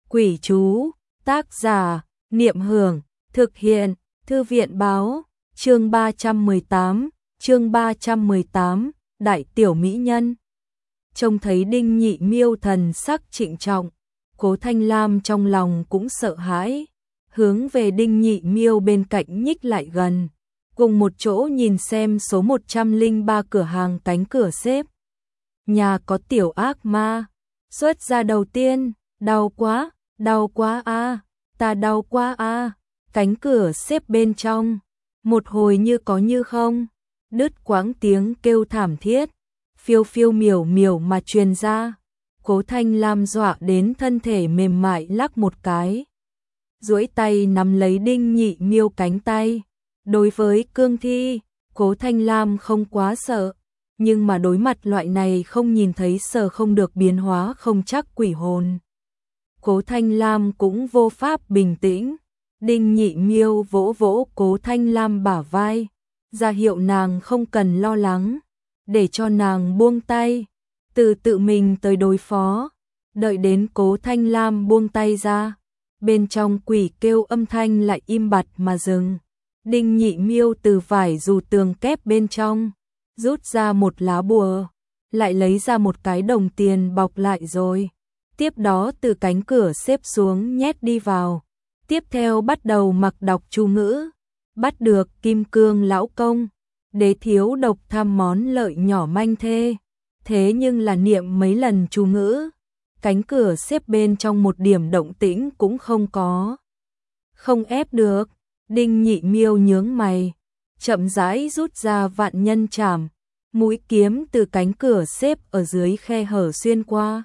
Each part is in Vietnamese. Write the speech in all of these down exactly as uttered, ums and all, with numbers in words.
Quỷ chú, tác giả, Niệm Hưởng, thực hiện, Thư viện báo, chương ba trăm mười tám, chương ba trăm mười tám, Đại tiểu mỹ nhân. Trông thấy Đinh Nhị Miêu thần sắc trịnh trọng, Cố Thanh Lam trong lòng cũng sợ hãi, hướng về Đinh Nhị Miêu bên cạnh nhích lại gần, cùng một chỗ nhìn xem số một trăm lẻ ba cửa hàng cánh cửa xếp. Nhà có tiểu ác ma, xuất ra đầu tiên, đau quá, đau quá a, ta đau quá a. Cánh cửa xếp bên trong, một hồi như có như không, đứt quãng tiếng kêu thảm thiết, phiêu phiêu miểu miểu mà truyền ra. Cố Thanh Lam dọa đến thân thể mềm mại lắc một cái, duỗi tay nắm lấy Đinh Nhị Miêu cánh tay. Đối với cương thi, Cố Thanh Lam không quá sợ, nhưng mà đối mặt loại này không nhìn thấy sờ không được biến hóa không chắc quỷ hồn, Cố Thanh Lam cũng vô pháp bình tĩnh. Đinh Nhị Miêu vỗ vỗ Cố Thanh Lam bả vai, ra hiệu nàng không cần lo lắng, để cho nàng buông tay, từ tự mình tới đối phó. Đợi đến Cố Thanh Lam buông tay ra, bên trong quỷ kêu âm thanh lại im bặt mà dừng. Đinh Nhị Miêu từ vải dù tường kép bên trong rút ra một lá bùa, lại lấy ra một cái đồng tiền bọc lại rồi tiếp đó từ cánh cửa xếp xuống nhét đi vào. Tiếp theo bắt đầu mặc đọc chú ngữ, bắt được kim cương lão công, đế thiếu độc tham món lợi nhỏ manh thê. Thế nhưng là niệm mấy lần chú ngữ, cánh cửa xếp bên trong một điểm động tĩnh cũng không có. Không ép được, Đinh Nhị Miêu nhướng mày, chậm rãi rút ra vạn nhân trảm, mũi kiếm từ cánh cửa xếp ở dưới khe hở xuyên qua.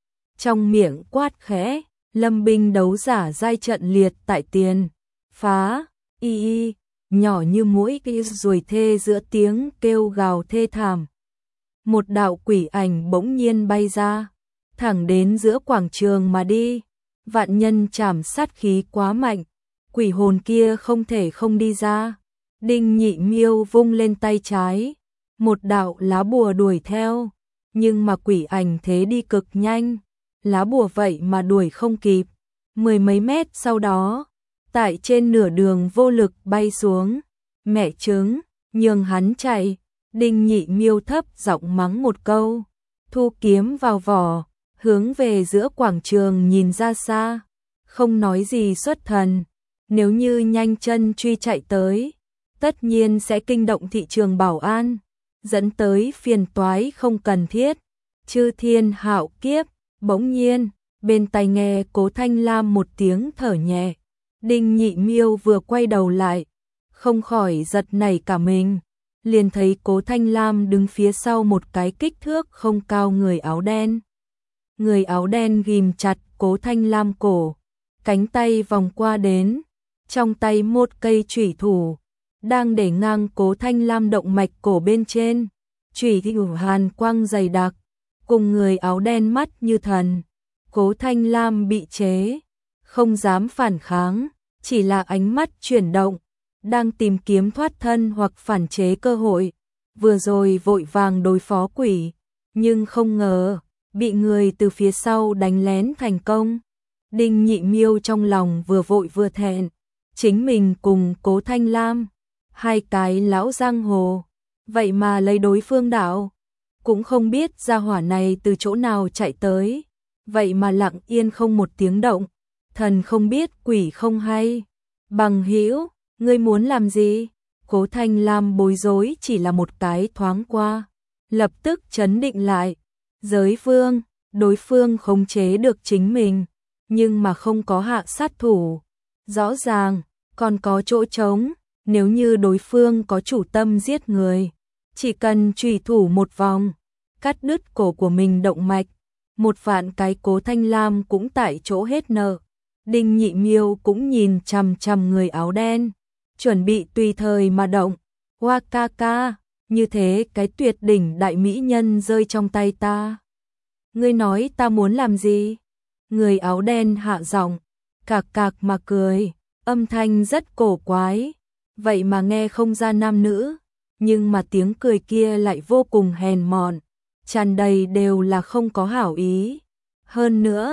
Trong miệng quát khẽ, lâm binh đấu giả giai trận liệt tại tiền, phá, y y, nhỏ như mũi cái ruồi thê giữa tiếng kêu gào thê thảm. Một đạo quỷ ảnh bỗng nhiên bay ra, thẳng đến giữa quảng trường mà đi. Vạn nhân trảm sát khí quá mạnh, quỷ hồn kia không thể không đi ra. Đinh Nhị Miêu vung lên tay trái, một đạo lá bùa đuổi theo, nhưng mà quỷ ảnh thế đi cực nhanh, lá bùa vậy mà đuổi không kịp. Mười mấy mét sau đó, tại trên nửa đường vô lực bay xuống. Mẹ trứng, nhường hắn chạy. Đinh Nhị Miêu thấp giọng mắng một câu, thu kiếm vào vỏ, hướng về giữa quảng trường nhìn ra xa, không nói gì xuất thần. Nếu như nhanh chân truy chạy tới, tất nhiên sẽ kinh động thị trường bảo an, dẫn tới phiền toái không cần thiết. Chư thiên hạo kiếp. Bỗng nhiên, bên tai nghe Cố Thanh Lam một tiếng thở nhẹ. Đinh Nhị Miêu vừa quay đầu lại, không khỏi giật nảy cả mình, liền thấy Cố Thanh Lam đứng phía sau một cái kích thước không cao người áo đen. Người áo đen ghim chặt Cố Thanh Lam cổ, cánh tay vòng qua đến, trong tay một cây chủy thủ, đang để ngang Cố Thanh Lam động mạch cổ bên trên. Chủy thủ hàn quang dày đặc, cùng người áo đen mắt như thần. Cố Thanh Lam bị chế, không dám phản kháng, chỉ là ánh mắt chuyển động, đang tìm kiếm thoát thân hoặc phản chế cơ hội. Vừa rồi vội vàng đối phó quỷ, nhưng không ngờ bị người từ phía sau đánh lén thành công. Đinh Nhị Miêu trong lòng vừa vội vừa thẹn, chính mình cùng Cố Thanh Lam, hai cái lão giang hồ, vậy mà lấy đối phương đạo. Cũng không biết gia hỏa này từ chỗ nào chạy tới, vậy mà lặng yên không một tiếng động, thần không biết quỷ không hay. Bằng hữu, ngươi muốn làm gì? Cố Thanh Lam bối rối chỉ là một cái thoáng qua, lập tức trấn định lại. Giới vương, đối phương khống chế được chính mình, nhưng mà không có hạ sát thủ. Rõ ràng, còn có chỗ trống, nếu như đối phương có chủ tâm giết người, chỉ cần chủy thủ một vòng, cắt đứt cổ của mình động mạch, một vạn cái Cố Thanh Lam cũng tại chỗ hết nợ. Đinh Nhị Miêu cũng nhìn chằm chằm người áo đen, chuẩn bị tùy thời mà động. Hoa ca ca, như thế cái tuyệt đỉnh đại mỹ nhân rơi trong tay ta. Ngươi nói ta muốn làm gì? Người áo đen hạ giọng, cạc cạc mà cười, âm thanh rất cổ quái, vậy mà nghe không ra nam nữ, nhưng mà tiếng cười kia lại vô cùng hèn mọn, tràn đầy đều là không có hảo ý. Hơn nữa,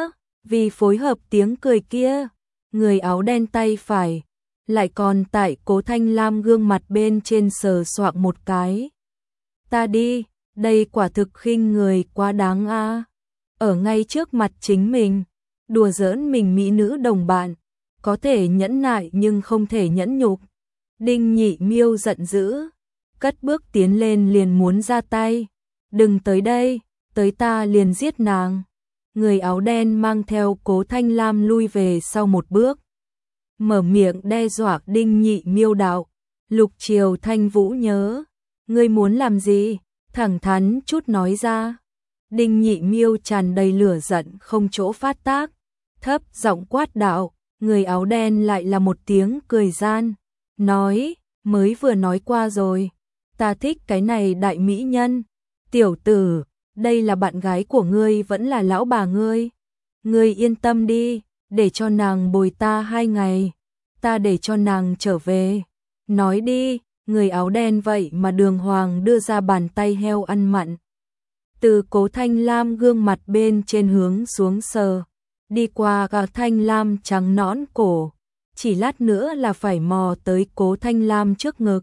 Vì phối hợp tiếng cười kia, người áo đen tay phải lại còn tại Cố Thanh Lam gương mặt bên trên sờ soạng một cái. Ta đi, đây quả thực khinh người quá đáng a. Ở ngay trước mặt chính mình, đùa giỡn mình mỹ nữ đồng bạn, có thể nhẫn nại nhưng không thể nhẫn nhục. Đinh Nhị Miêu giận dữ, cất bước tiến lên liền muốn ra tay. Đừng tới đây, tới ta liền giết nàng. Người áo đen mang theo Cố Thanh Lam lui về sau một bước, mở miệng đe dọa Đinh Nhị Miêu đạo. Lục Triều Thanh Vũ nhớ, ngươi muốn làm gì? Thẳng thắn chút nói ra. Đinh Nhị Miêu tràn đầy lửa giận không chỗ phát tác, thấp giọng quát đạo. Người áo đen lại là một tiếng cười gian, nói, mới vừa nói qua rồi, ta thích cái này đại mỹ nhân. Tiểu tử, đây là bạn gái của ngươi vẫn là lão bà ngươi? Ngươi yên tâm đi, để cho nàng bồi ta hai ngày, ta để cho nàng trở về. Nói đi, người áo đen vậy mà đường hoàng đưa ra bàn tay heo ăn mặn. Từ Cố Thanh Lam gương mặt bên trên hướng xuống sờ, đi qua gà Thanh Lam trắng nõn cổ, chỉ lát nữa là phải mò tới Cố Thanh Lam trước ngực.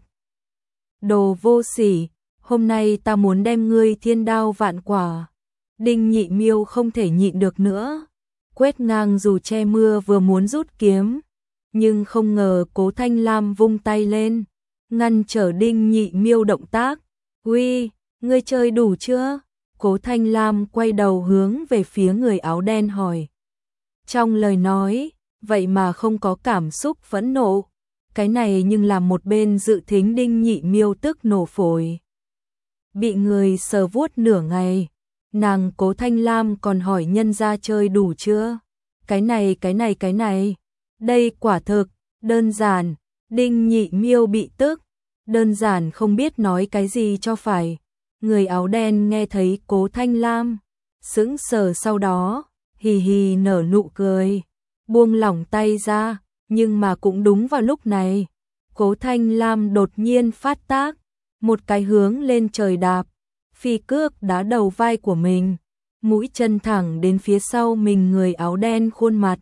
Đồ vô sỉ, hôm nay ta muốn đem ngươi thiên đao vạn quả. Đinh Nhị Miêu không thể nhịn được nữa, quét ngang dù che mưa vừa muốn rút kiếm, nhưng không ngờ Cố Thanh Lam vung tay lên, ngăn trở Đinh Nhị Miêu động tác. Uy, ngươi chơi đủ chưa? Cố Thanh Lam quay đầu hướng về phía người áo đen hỏi. Trong lời nói, vậy mà không có cảm xúc phẫn nộ. Cái này nhưng làm một bên dự thính Đinh Nhị Miêu tức nổ phổi. Bị người sờ vuốt nửa ngày, nàng Cố Thanh Lam còn hỏi nhân gia chơi đủ chưa? Cái này cái này cái này, đây quả thực, đơn giản. Đinh Nhị Miêu bị tức, đơn giản không biết nói cái gì cho phải. Người áo đen nghe thấy Cố Thanh Lam, sững sờ sau đó, hì hì nở nụ cười, buông lỏng tay ra, nhưng mà cũng đúng vào lúc này, Cố Thanh Lam đột nhiên phát tác, một cái hướng lên trời đạp, phi cước đá đầu vai của mình, mũi chân thẳng đến phía sau mình người áo đen khuôn mặt.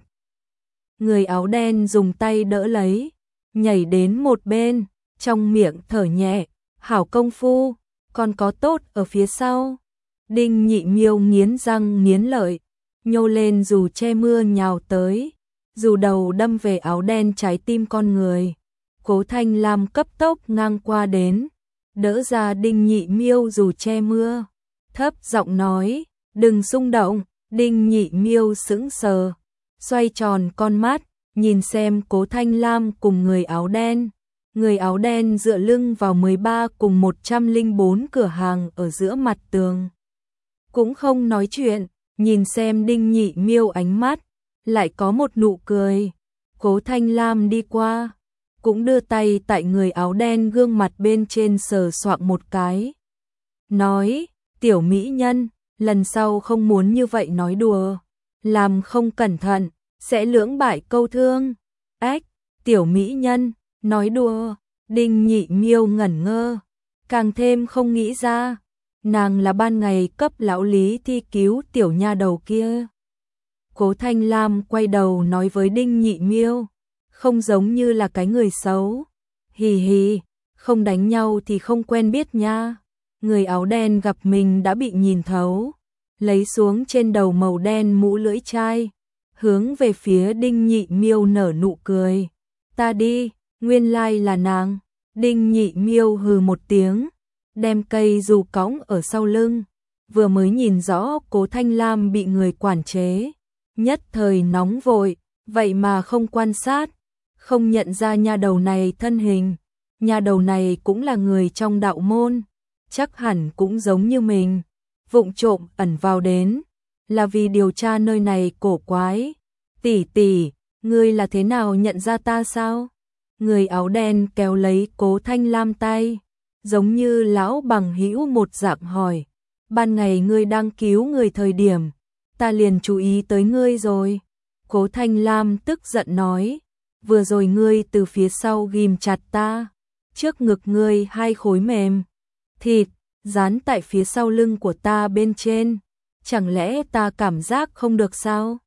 Người áo đen dùng tay đỡ lấy, nhảy đến một bên, trong miệng thở nhẹ, hảo công phu, còn có tốt ở phía sau. Đinh Nhị Miêu nghiến răng nghiến lợi, nhô lên dù che mưa nhào tới, dù đầu đâm về áo đen trái tim con người. Cố Thanh Lam cấp tốc ngang qua đến, đỡ ra Đinh Nhị Miêu dù che mưa, thấp giọng nói, đừng xung động. Đinh Nhị Miêu sững sờ, xoay tròn con mắt, nhìn xem Cố Thanh Lam cùng người áo đen. Người áo đen dựa lưng vào mười ba cùng một trăm lẻ bốn cửa hàng ở giữa mặt tường, cũng không nói chuyện, nhìn xem Đinh Nhị Miêu ánh mắt, lại có một nụ cười. Cố Thanh Lam đi qua, cũng đưa tay tại người áo đen gương mặt bên trên sờ soạng một cái. Nói, tiểu mỹ nhân, lần sau không muốn như vậy nói đùa, làm không cẩn thận, sẽ lưỡng bại câu thương. Ách, tiểu mỹ nhân, nói đùa. Đinh Nhị Miêu ngẩn ngơ, càng thêm không nghĩ ra, nàng là ban ngày cấp lão Lý thi cứu tiểu nha đầu kia. Cố Thanh Lam quay đầu nói với Đinh Nhị Miêu, không giống như là cái người xấu. Hì hì, không đánh nhau thì không quen biết nha. Người áo đen gặp mình đã bị nhìn thấu, lấy xuống trên đầu màu đen mũ lưỡi chai, hướng về phía Đinh Nhị Miêu nở nụ cười. Ta đi, nguyên lai là nàng. Đinh Nhị Miêu hừ một tiếng, đem cây dù cõng ở sau lưng, vừa mới nhìn rõ Cố Thanh Lam bị người quản chế, nhất thời nóng vội, vậy mà không quan sát, không nhận ra nha đầu này thân hình. Nha đầu này cũng là người trong đạo môn, chắc hẳn cũng giống như mình, vụng trộm ẩn vào đến, là vì điều tra nơi này cổ quái. Tỷ tỷ, ngươi là thế nào nhận ra ta sao? Người áo đen kéo lấy Cố Thanh Lam tay, giống như lão bằng hữu một dạng hỏi. Ban ngày ngươi đang cứu người thời điểm, ta liền chú ý tới ngươi rồi. Cố Thanh Lam tức giận nói, vừa rồi ngươi từ phía sau ghim chặt ta, trước ngực ngươi hai khối mềm thịt, dán tại phía sau lưng của ta bên trên, chẳng lẽ ta cảm giác không được sao?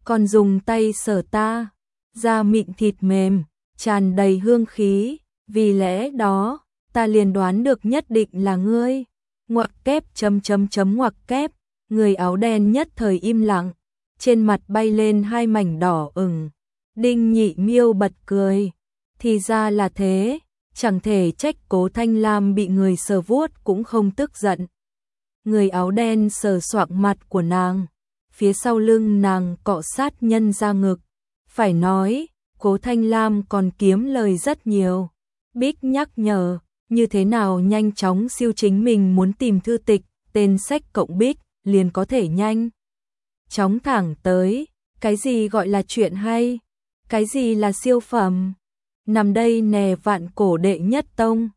còn dùng tay sờ ta, da mịn thịt mềm, tràn đầy hương khí, vì lẽ đó, ta liền đoán được nhất định là ngươi. Ngoặc kép chấm chấm chấm ngoặc kép, người áo đen nhất thời im lặng, trên mặt bay lên hai mảnh đỏ ửng. Đinh Nhị Miêu bật cười, thì ra là thế, chẳng thể trách Cố Thanh Lam bị người sờ vuốt cũng không tức giận. Người áo đen sờ soạng mặt của nàng, phía sau lưng nàng cọ sát nhân ra ngực. Phải nói, Cố Thanh Lam còn kiếm lời rất nhiều. Bích nhắc nhở, như thế nào nhanh chóng siêu chính mình muốn tìm thư tịch, tên sách cộng Bích, liền có thể nhanh chóng thẳng tới, cái gì gọi là chuyện hay, cái gì là siêu phẩm. Nằm đây nè vạn cổ đệ nhất tông,